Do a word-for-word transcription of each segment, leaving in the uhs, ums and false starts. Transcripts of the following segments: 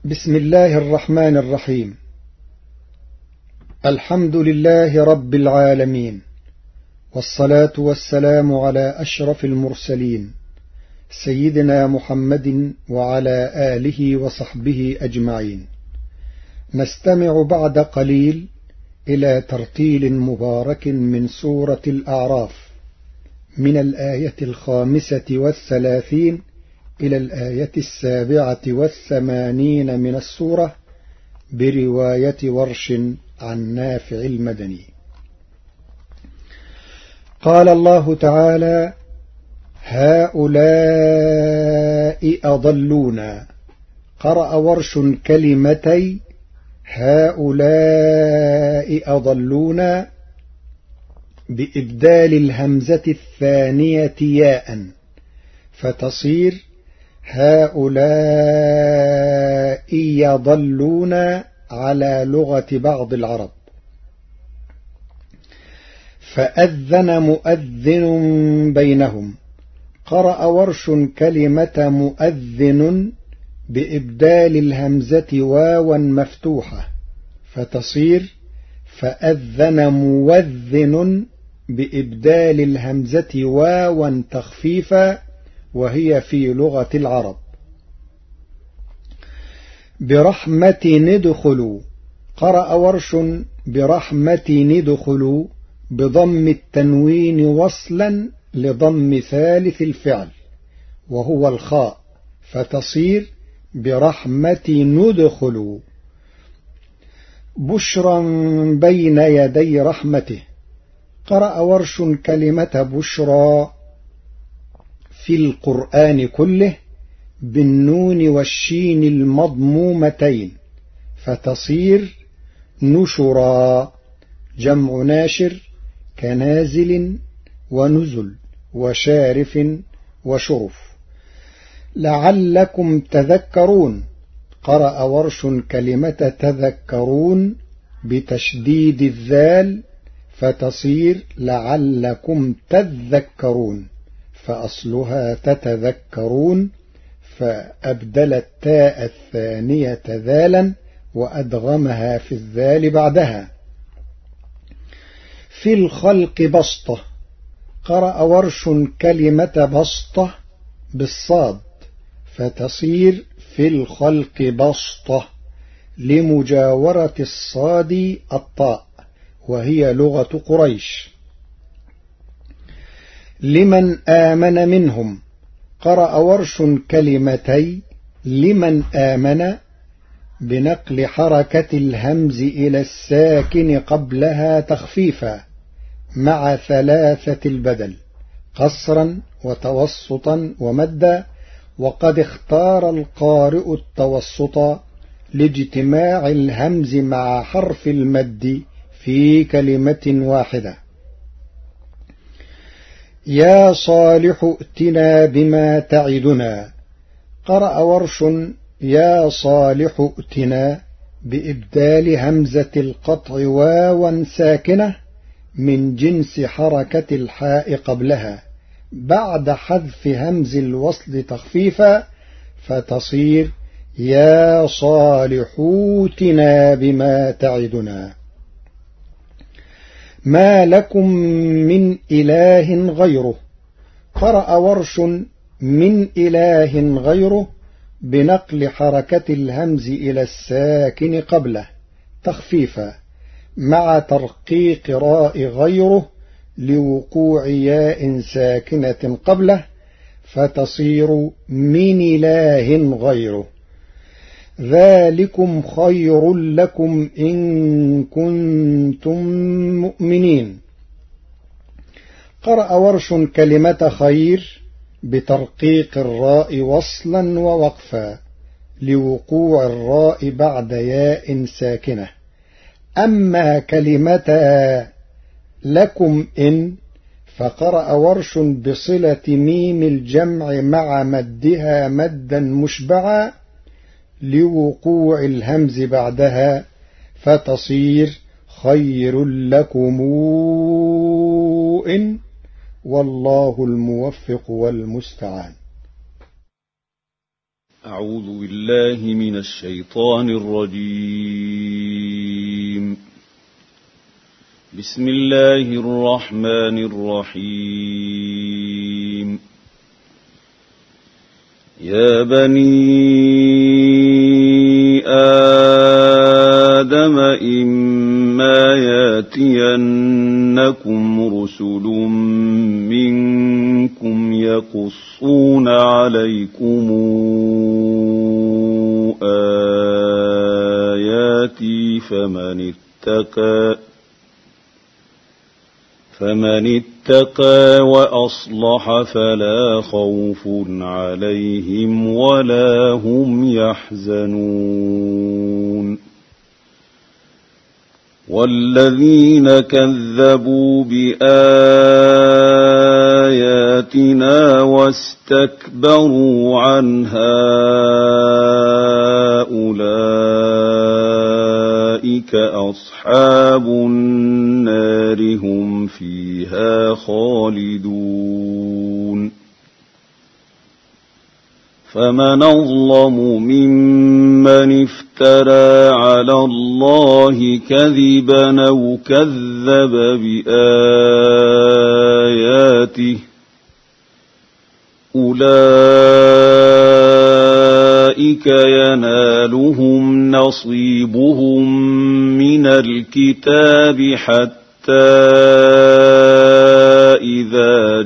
بسم الله الرحمن الرحيم. الحمد لله رب العالمين، والصلاة والسلام على أشرف المرسلين سيدنا محمد وعلى آله وصحبه أجمعين. نستمع بعد قليل إلى ترتيل مبارك من سورة الأعراف من الآية الخامسة والثلاثين إلى الآية السابعة والثمانين من السورة برواية ورش عن نافع المدني. قال الله تعالى: هؤلاء أضلونا. قرأ ورش كلمتي هؤلاء أضلونا بإبدال الهمزة الثانية ياء فتصير هؤلاء يضلون على لغة بعض العرب. فأذن مؤذن بينهم. قرأ ورش كلمة مؤذن بإبدال الهمزة واوا مفتوحة فتصير فأذن موذن بإبدال الهمزة واوا تخفيفا وهي في لغة العرب. برحمة ندخلوا. قرأ ورش برحمة ندخلوا بضم التنوين وصلا لضم ثالث الفعل وهو الخاء فتصير برحمة ندخلوا. بشرا بين يدي رحمته. قرأ ورش كلمة بشرى في القرآن كله بالنون والشين المضمومتين فتصير نشرا. جمع ناشر كنازل ونزل وشارف وشرف. لعلكم تذكرون. قرأ ورش كلمة تذكرون بتشديد الذال فتصير لعلكم تذكرون فأصلها تتذكرون فأبدل التاء الثانية ذالا وأدغمها في الذال بعدها. في الخلق بسطة. قرأ ورش كلمة بسطة بالصاد فتصير في الخلق بسطة لمجاورة الصاد الطاء وهي لغة قريش. لمن آمن منهم. قرأ ورش كلمتي لمن آمن بنقل حركة الهمز إلى الساكن قبلها تخفيفا مع ثلاثة البدل قصرا وتوسطا ومدا، وقد اختار القارئ التوسط لاجتماع الهمز مع حرف المد في كلمة واحدة. يا صالح ائتنا بما تعدنا. قرأ ورش يا صالح ائتنا بإبدال همزة القطع واوا ساكنة من جنس حركة الحاء قبلها بعد حذف همز الوصل تخفيفا فتصير يا صالح ائتنا بما تعدنا. ما لكم من إله غيره. قرأ ورش من إله غيره بنقل حركة الهمز إلى الساكن قبله تخفيفا مع ترقيق راء غيره لوقوع ياء ساكنة قبله فتصير من إله غيره. ذلكم خير لكم إن كنتم مؤمنين. قرأ ورش كلمة خير بترقيق الراء وصلا ووقفا لوقوع الراء بعد ياء ساكنة. أما كلمة لكم إن فقرأ ورش بصلة ميم الجمع مع مدها مدا مشبعا لوقوع الهمز بعدها فتصير خير لكم إن والله الموفق والمستعان. أعوذ بالله من الشيطان الرجيم. بسم الله الرحمن الرحيم. يا بني آدم إما ياتينكم رسل منكم يقصون عليكم آياتي فمن اتقى فمن اتقى وأصلح فلا خوف عليهم ولا هم يحزنون. والذين كذبوا بآياتنا واستكبروا عنها أولئك أصحاب النار هم فيها خالدون. فمن أظلم ممن افترى على الله كذبا أو كذب بآياته أولئك ينالهم نصيبهم من الكتاب حتى إذا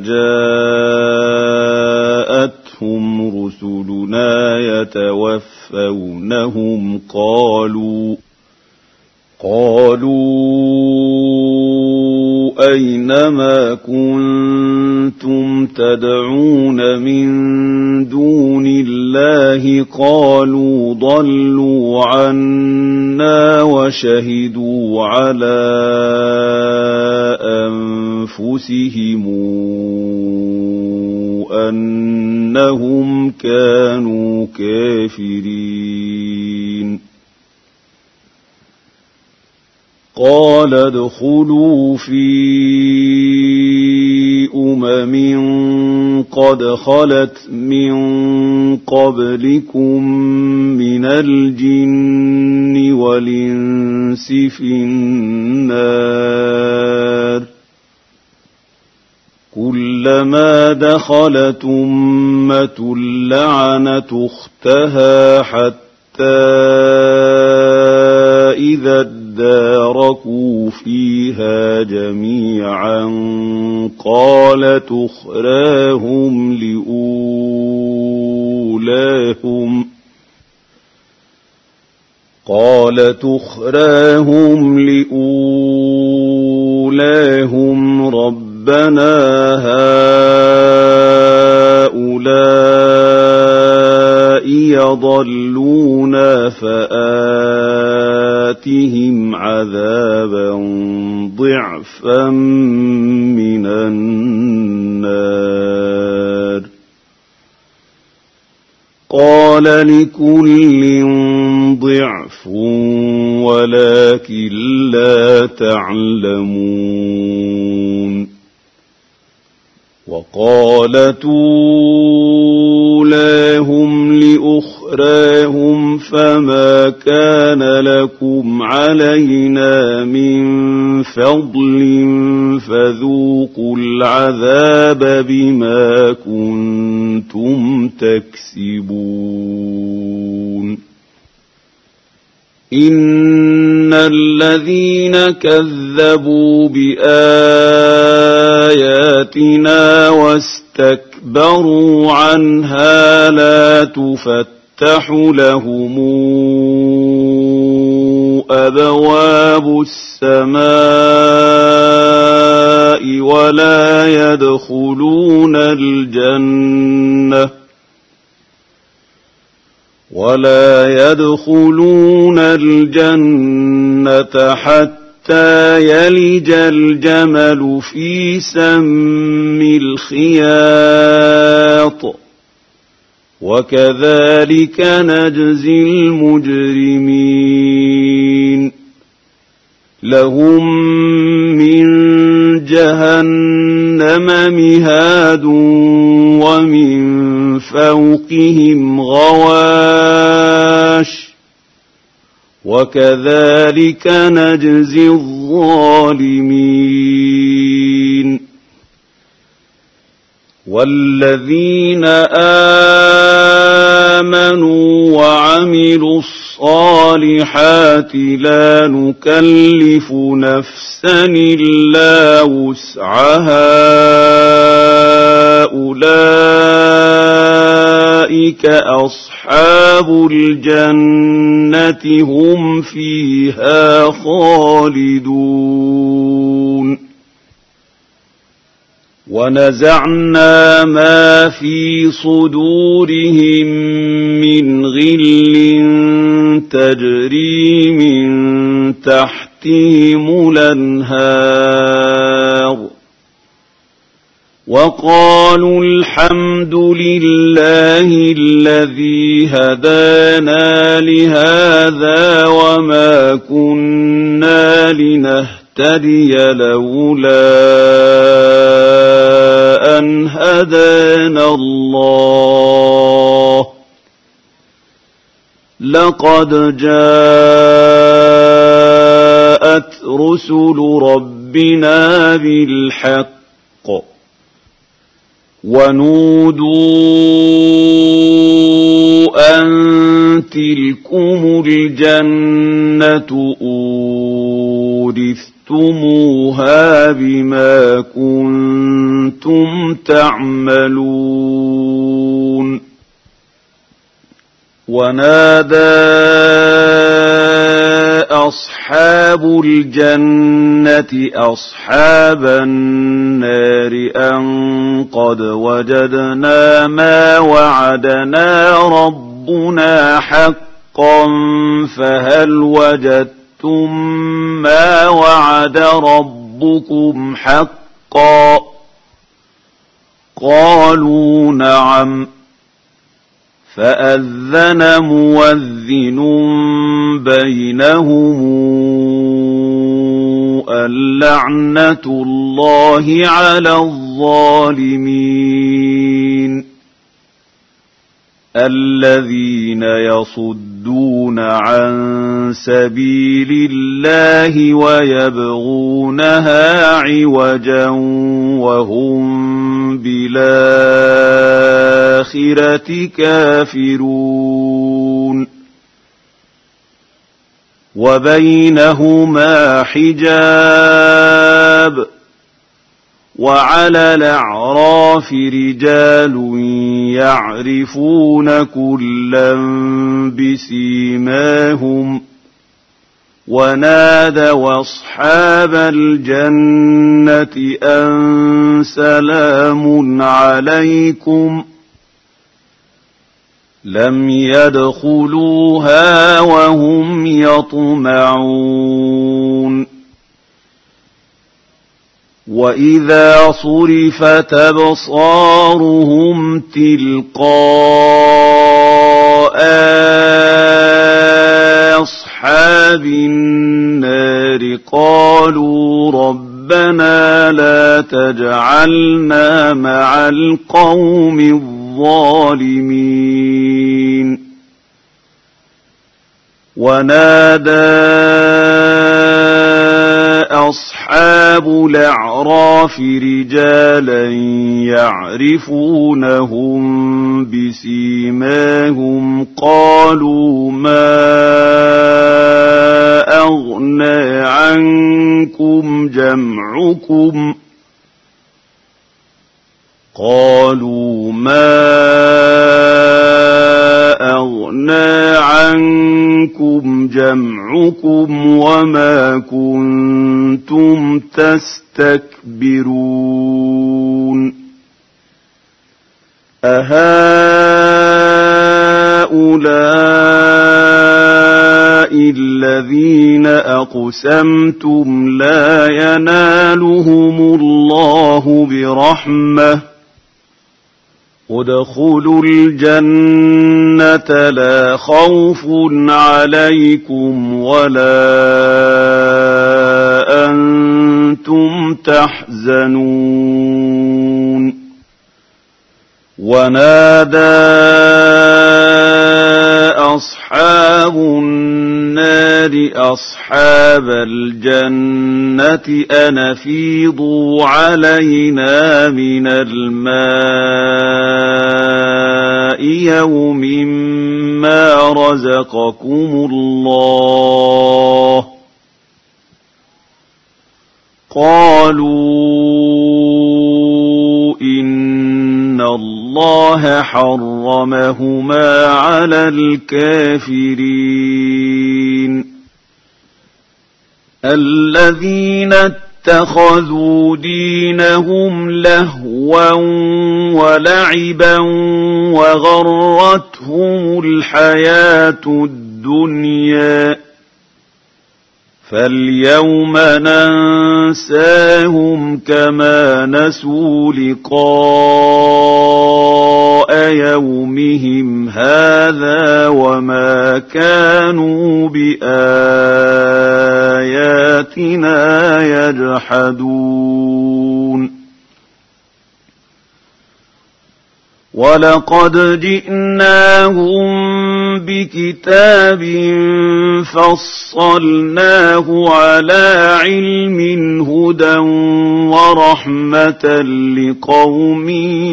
جاءتهم رسلنا يتوفونهم قالوا قالوا أينما كنتم تدعون من دون الله قالوا ضلوا عنا وشهدوا على أنفسهم أنهم كانوا كافرين. قال ادخلوا في أمم قد خلت من قبلكم من الجن والإنس في النار كلما دخلت أمة لعنت أختها حتى إذا اداركوا فيها جميعا قالت أخراهم لأولاهم قالت أخراهم لأولاهم ربنا هؤلاء يضلون فآتهم عذابا ضعفا من النار. قال لكل ضعف ولكن لا تعلمون. وقالت أولاهم لأخراهم فما كان لكم علينا من فضل فذوقوا العذاب بما كنتم تكسبون. إن الذين كذبوا بآياتنا واستكبروا عنها لا تفتح لهم أبواب السماء ولا يدخلون الجنة ولا يدخلون الجنة حتى يلج الجمل في سم الخياط وكذلك نجزي المجرمين. لهم من جهنم مهاد ومن فوقهم غواش وكذلك نجزي الظالمين والذين آمنوا وعملوا الصالحات لا نكلف نفسا إلا وسعها أولئك أصحاب الجنة هم فيها خالدون ونزعنا ما في صدورهم من غل تجري من تحتهم الأنهار وقالوا الحمد لله الذي هدانا لهذا وما كنا لنهتدي لولا أن هدانا الله لقد جاءت رسل ربنا بالحق ونودوا أن تلكم الجنة أورثتموها بما كنتم تعملون ونادى أصحاب الجنة أصحاب النار أن قد وجدنا ما وعدنا ربنا حقا فهل وجدتم ما وعد ربكم حقا قالوا نعم فأذن مؤذن بينهم اللعنة الله على الظالمين الذين يصدون عن سبيل الله ويبغونها عوجا وهم بالآخرة كافرون وبينهما حجاب وعلى الأعراف رجال يعرفون كلا بسيماهم ونادوا أصحاب الجنة أن سلام عليكم لم يدخلوها وهم يطمعون وإذا صرفت أبصارهم تلقاء أصحاب النار قالوا ربنا لا تجعلنا مع القوم الظالمين ونادى أصحاب الأعراف رجالا يعرفونهم بسيماهم قالوا ما أغنى عنكم جمعكم قالوا ما أغنى عنكم جمعكم وما كنتم تستكبرون أهؤلاء الذين أقسمتم لا ينالهم الله برحمة ادخلوا الجنة لا خوف عليكم ولا أنتم تحزنون ونادى أصحاب النار أصحاب الجنة أن أفيضوا علينا من الماء يوم ما رزقكم الله قالوا إن الله حرمهما على الكافرين الذين اتخذوا دينهم لهوا ولعبا وغرتهم الحياة الدنيا فاليوم ننساهم كما نسوا لقاء يومهم هذا وما كانوا بآياتنا يجحدون ولقد جئناهم بكتاب فصلناه على علم هدى ورحمة لقوم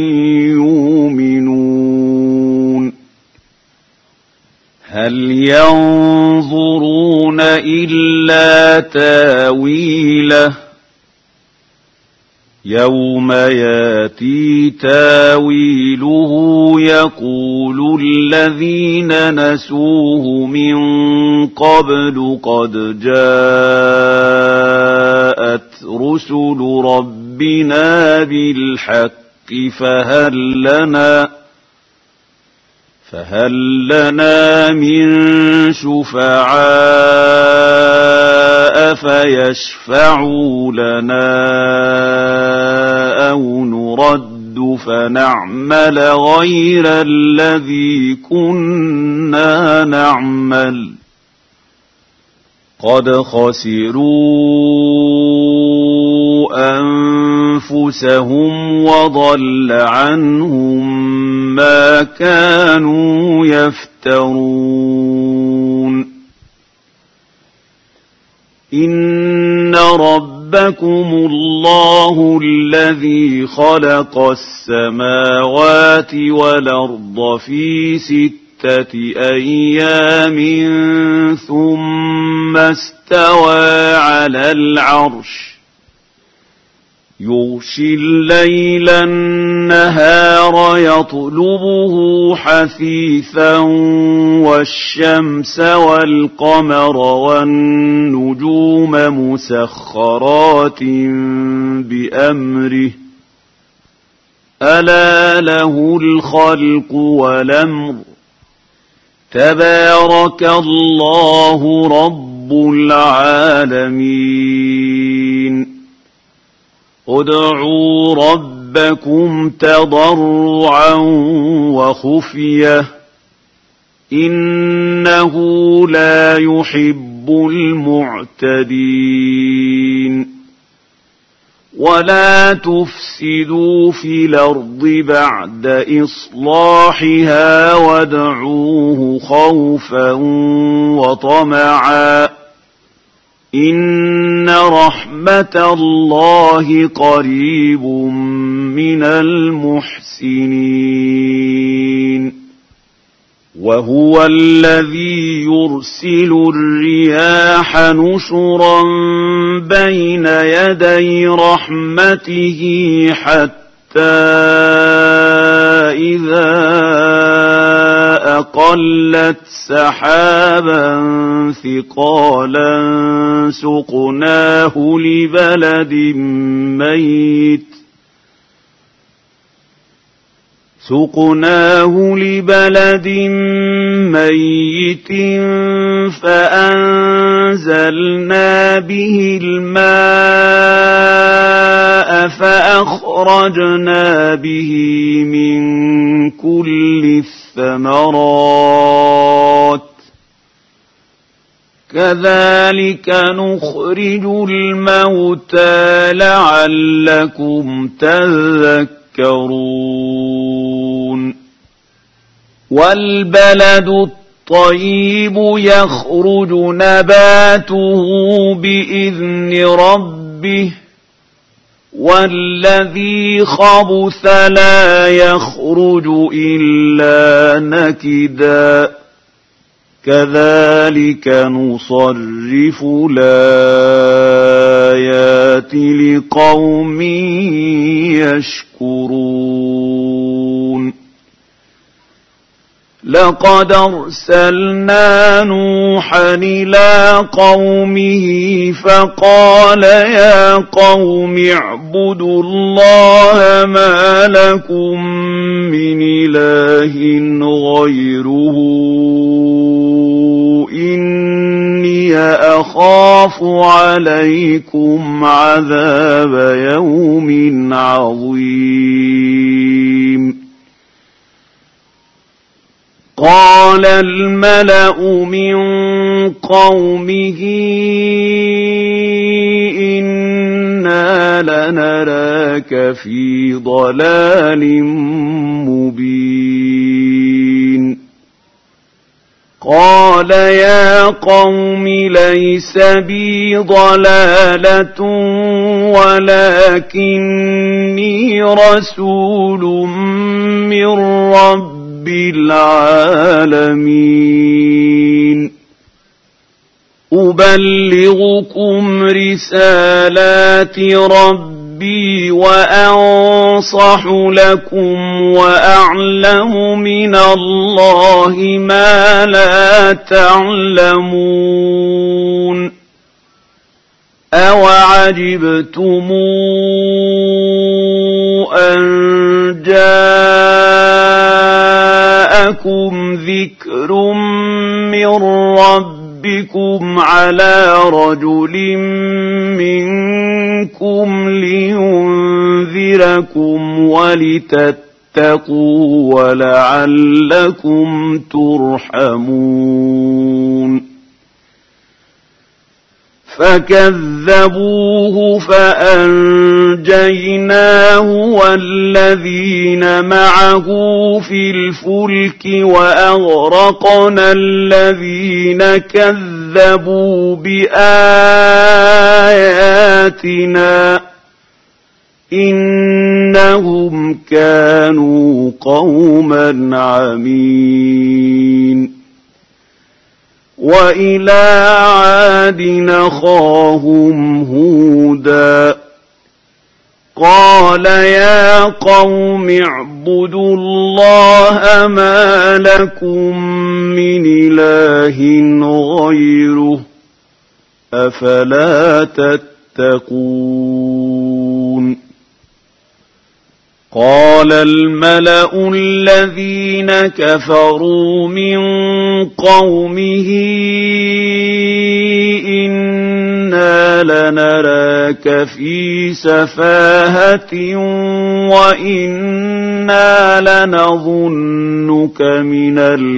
يؤمنون هل ينظرون إلا تاويله يوم ياتي تاويله يقول الذين نسوه من قبل قد جاءت رسل ربنا بالحق فهل لنا فهل لنا من شفعاء فيشفعوا لنا أو نرد فنعمل غير الذي كنا نعمل قد خسروا أنفسهم وضل عنهم ما كانوا يفترون إن ربكم الله الذي خلق السماوات والأرض في ستة أيام ثم استوى على العرش يغشي الليل النهار يطلبه حثيثا والشمس والقمر والنجوم مسخرات بأمره ألا له الخلق والأمر تبارك الله رب العالمين ادعوا ربكم تضرعا وخفية إنه لا يحب المعتدين ولا تفسدوا في الأرض بعد إصلاحها وادعوه خوفا وطمعا إن رحمة الله قريب من المحسنين وهو الذي يرسل الرياح نشرا بين يدي رحمته حتى إذا أقلت سحابا ثقالا سقناه لبلد ميت سقناه لبلد ميت فأنزلنا به الماء فأخرجنا به من كل الثمرات كذلك نخرج الموتى لعلكم تذكرون والبلد الطيب يخرج نباته بإذن ربه والذي خبث لا يخرج إلا نكدا كذلك نصرف الآيات لقوم يشكرون لقد أرسلنا نوحا إلى قومه فقال يا قوم اعبدوا الله ما لكم من إله غيره إني أخاف عليكم عذاب يوم عظيم قال الملأ من قومه إنا لنراك في ضلال مبين قال يا قوم ليس بي ضلالة ولكني رسول من رب بالعالمين أبلغكم رسالات ربي وأنصح لكم وأعلم من الله ما لا تعلمون أوعجبتم أن جاءكم ذكر من ربكم على رجل منكم لينذركم ولتتقوا ولعلكم ترحمون فكذبوه فأنجيناه والذين معه في الفلك وأغرقنا الذين كذبوا بآياتنا إنهم كانوا قوما عمين وإلى عاد أخاهم هودا قال يا قوم اعبدوا الله ما لكم من إله غيره أفلا تتقون قال الملأ الذين كفروا من قومه إنا لنراك في سفاهة وإنا لنظنك من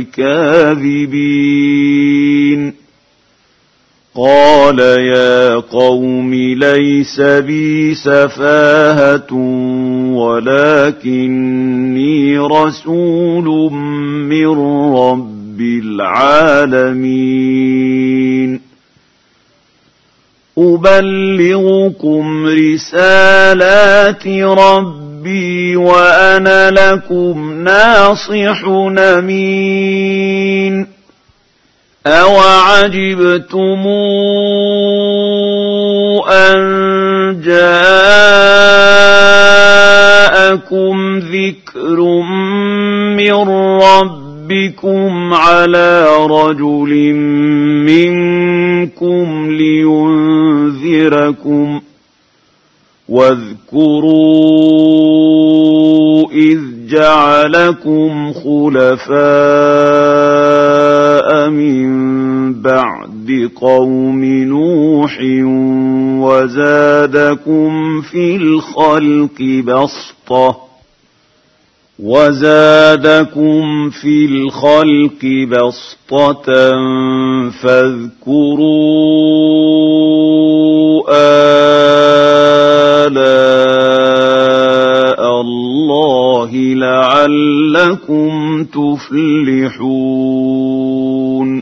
الكاذبين قال يا قوم ليس بي سفاهة ولكني رسول من رب العالمين أبلغكم رسالات ربي وأنا لكم ناصح أمين أوعجبتم أن جاءكم ذكر من ربكم على رجل منكم لينذركم واذكروا إذ جعلكم خلفاء من بعد قوم نوح وزادكم في الخلق بسطة وزادكم في الخلق بسطة فاذكروا آلاء الله لعلكم تفلحون يفلحون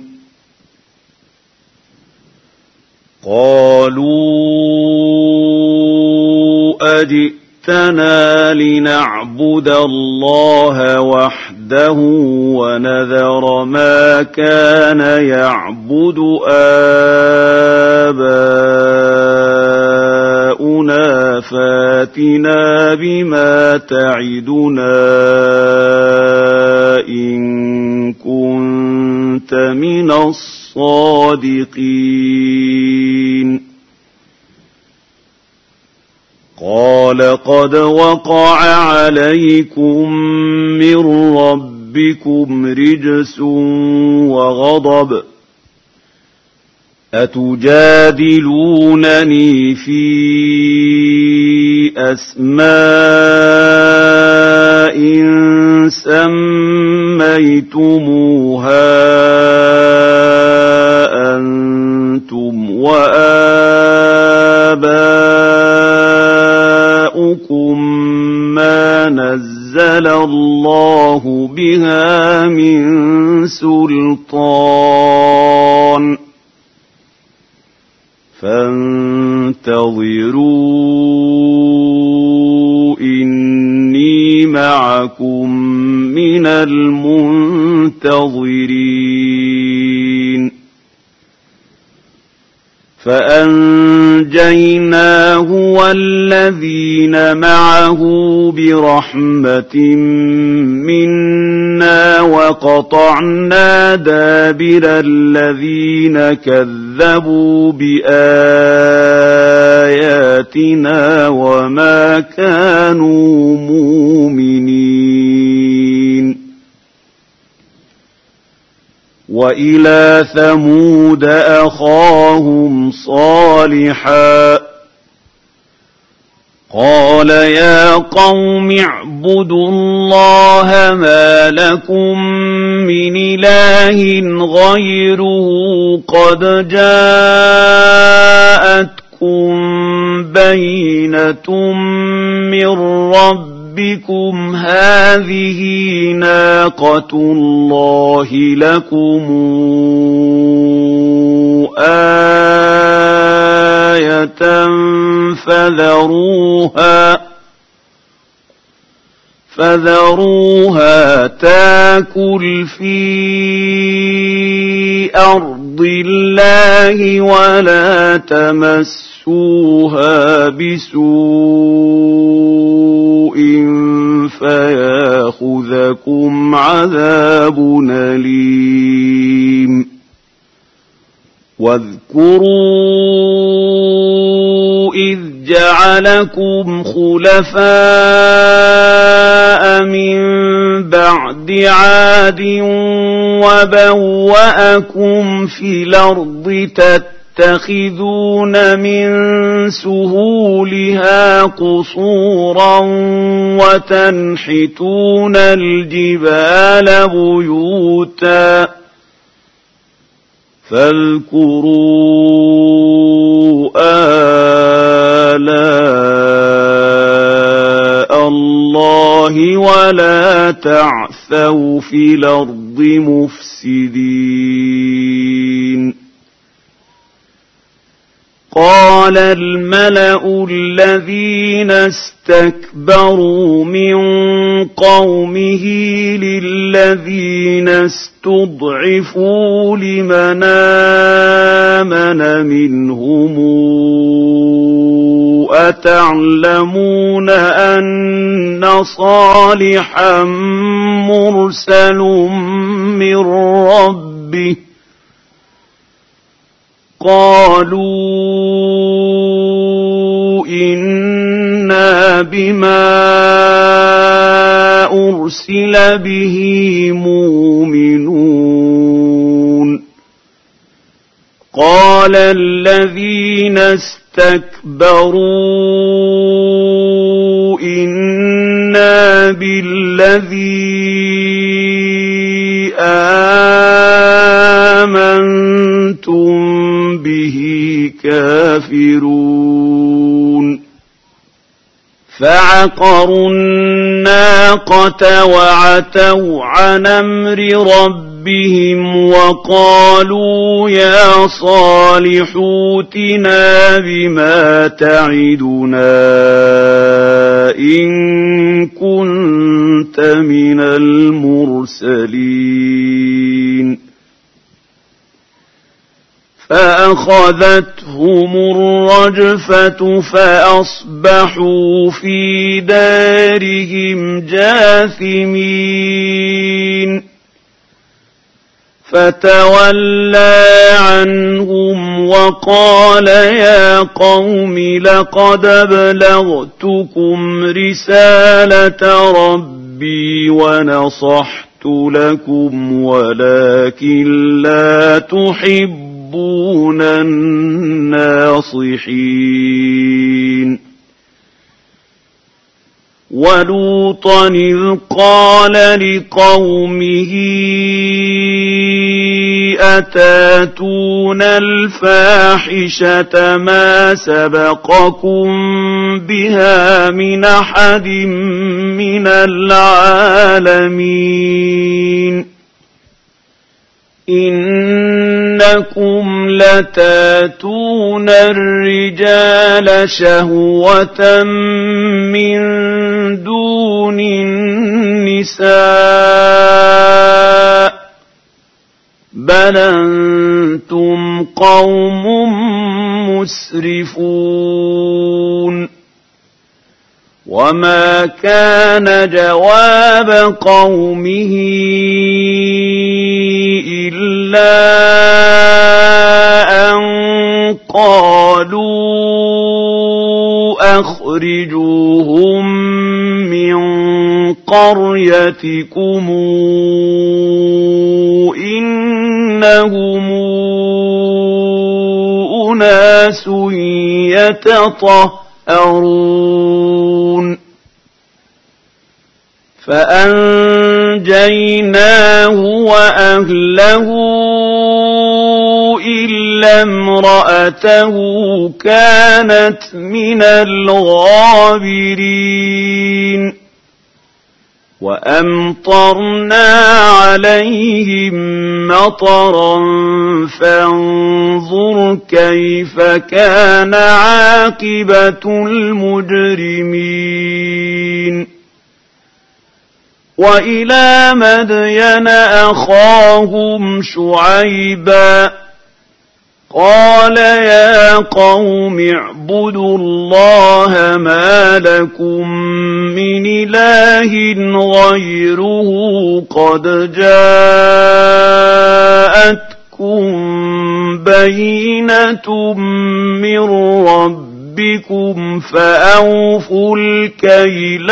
قالوا أجئتنا لنعبد الله وحده ونذر ما كان يعبد آباؤنا فاتنا بما تعدنا إن كنت من الصادقين قال قد وقع عليكم من ربكم رجس وغضب أتجادلونني في أسماء سميتموها أنتم وآباؤكم ما نزل الله بها من سلطان فانتظروا إني معكم من المنتظرين فأنجيناه والذين معه برحمة منا وقطعنا دابر الذين كذبوا بآياتنا وما كانوا مؤمنين وإلى ثمود أخاهم صالحا قال يا قوم اعبدوا الله ما لكم من إله غيره قد جاءتكم بينة من ربكم هذه ناقة الله لكم آية فذروها فذروها تاكل في أرض الله ولا تمسوها بسوء فياخذكم عذاب أليم واذكروا إذ جعلكم خلفاء من بعد عاد وبوأكم في الأرض تتخذون من سهولها قصورا وتنحتون الجبال بيوتا فاذكروا آلاء الله ولا تعثوا في الأرض مفسدين قال الملأ الذين استكبروا من قومه للذين استضعفوا لمن آمن منهم أتعلمون أن صالحا مرسل من ربه قالوا إنا بما أرسل به مؤمنون قال الذين استكبروا إنا بالذي آمنتم به كافرون فعقروا الناقة الصدقة وعتوا عن أمر ربهم وقالوا يا صالح ائتنا بما تعدنا إن كنت من المرسلين فأخذتهم الرجفة فأصبحوا في دارهم جاثمين فتولى عنهم وقال يا قوم لقد أبلغتكم رسالة ربي ونصحت لكم ولكن لا تحبون الناصحين ولوطا إذ قال لقومه أتاتون الفاحشة ما سبقكم بها من أحد من العالمين إنكم لتاتون الرجال شهوة من دون النساء بل أنتم قوم مسرفون وما كان جواب قومه إلا أن قالوا أخرجوهم من قريتكم إنهم أناس يتطهرون فأنجيناه وأهله إلا امرأته كانت من الغابرين وأمطرنا عليهم مطرا فانظر كيف كان عاقبة المجرمين وإلى مدين أخاهم شعيبا قال يا قوم اعبدوا الله ما لكم من إله غيره قد جاءتكم بينة من ربكم فأوفوا الكيل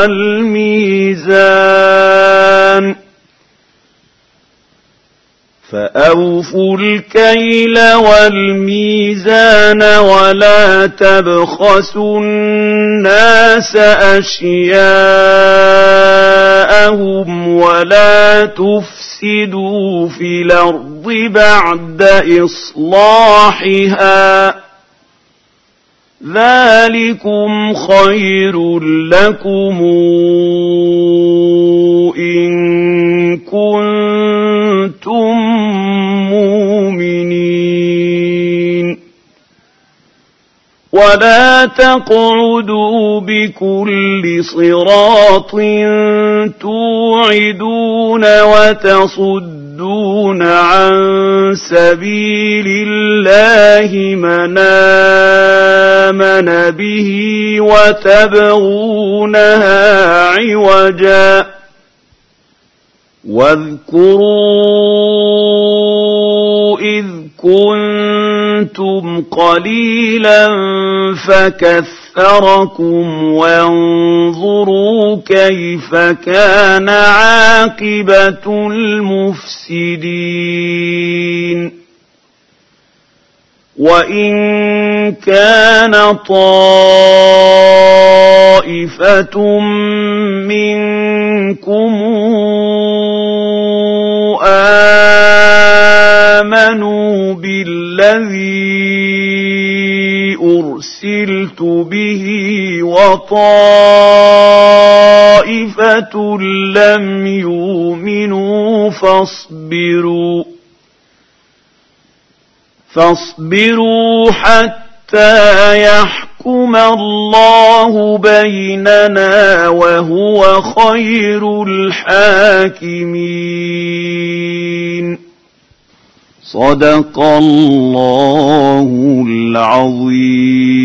والميزان فأوفوا الكيل والميزان ولا تبخسوا الناس أشياءهم ولا تفسدوا في الأرض بعد إصلاحها ذلكم خير لكم إن كنتم مؤمنين ولا تقعدوا بكل صراط توعدون وتصدون عن سبيل الله من آمن به وتبغونها عوجا واذكروا إذ كنتم قليلا فكثركم وانظروا كيف كان عاقبة المفسدين وإن كان طائفة منكم آمنوا بالذي أرسل أرسلت به وطائفة لم يؤمنوا فاصبروا فاصبروا حتى يحكم الله بيننا وهو خير الحاكمين. صدق الله العظيم.